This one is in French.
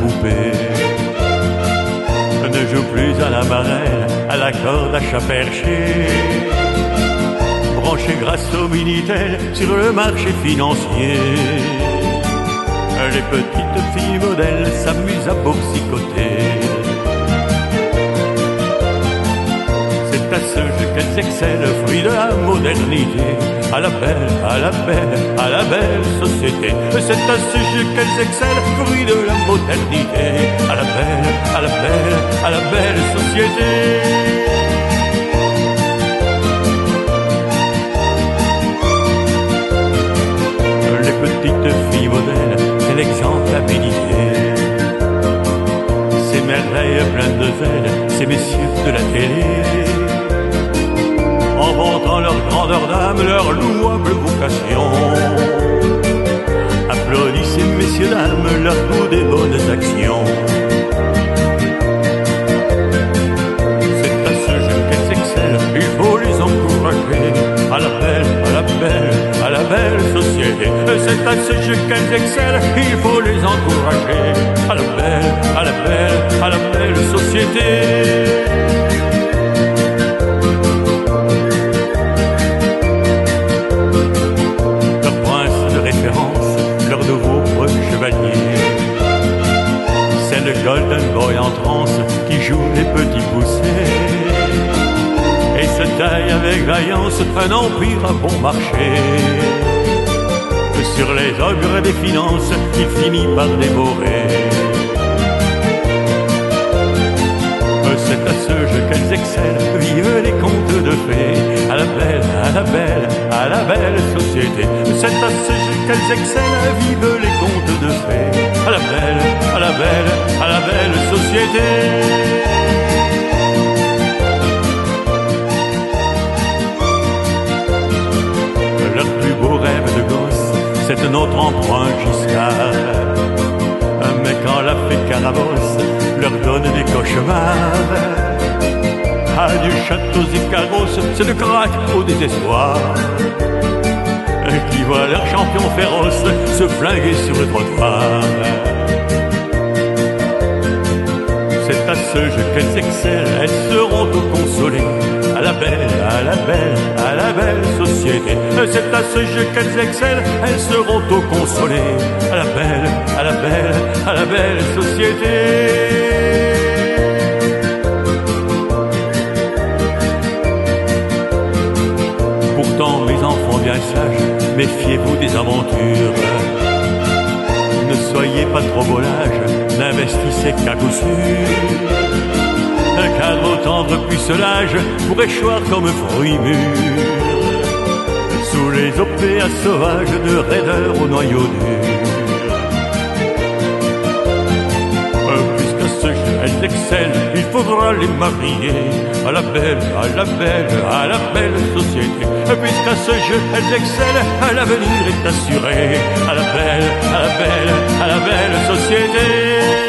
poupée. Ne joue plus à la marelle, à la corde à chat perché, branché grâce au Minitel sur le marché financier. Les petites filles modèles s'amusent à boursicoter. C'est à ce jeu qu'elles excellent, fruit de la modernité, à la belle, à la belle, à la belle société. C'est à ce jeu qu'elles excellent, fruit de la modernité, à la belle, à la belle, à la belle société. Les petites filles modèles, c'est l'exemple à méditer. Ces merveilles pleines de zèle, ces messieurs de la télé, en vantant leur grandeur d'âme, leur louable vocation. Applaudissez, messieurs, dames, leur goût des bonnes actions. C'est à ce jeu qu'elles excellent, il faut les encourager, à la belle, à la belle, à la belle société. C'est à ce jeu qu'elles excellent, il faut les encourager, à la belle, à la belle, à la belle société. Leur nouveau chevalier, c'est le Golden Boy en transe qui joue les petits poussés et se taille avec vaillance un empire à bon marché. Sur les ogres des finances, il finit par dévorer. C'est à ce jeu qu'elles excellent, vivent les contes de fées, à la belle, à la belle, à la belle société. C'est à ce jeu qu'elles excellent, vivent les contes de fées, à la belle, à la belle, à la belle société. Leur plus beau rêve de gosse, c'est notre emprunt Giscard. Mais quand la fée Carabosse leur donne des cauchemars, à du château Zicaros, c'est de craque au désespoir, qui voient leur champion féroce se flinguer sur le trottoir. C'est à ce jeu qu'elles excellent, elles seront tout consolées, à la belle, à la belle, à la belle société. C'est à ce jeu qu'elles excellent, elles seront tout consolées, à la belle, à la belle, à la belle société. Pourtant, mes enfants bien sages, méfiez-vous des aventures. Ne soyez pas trop volage, n'investissez qu'à coup sûr, car vos tendres pucelages pourraient choir comme fruits mûrs sous les OPA sauvages de raideurs au noyau dur. Puisqu'à ce jeu elles excellent, il faudra les marier, à la belle, à la belle, à la belle société. Puisqu'à ce jeu elles excellent, l'avenir est assuré, à la belle, à la belle, à la belle société.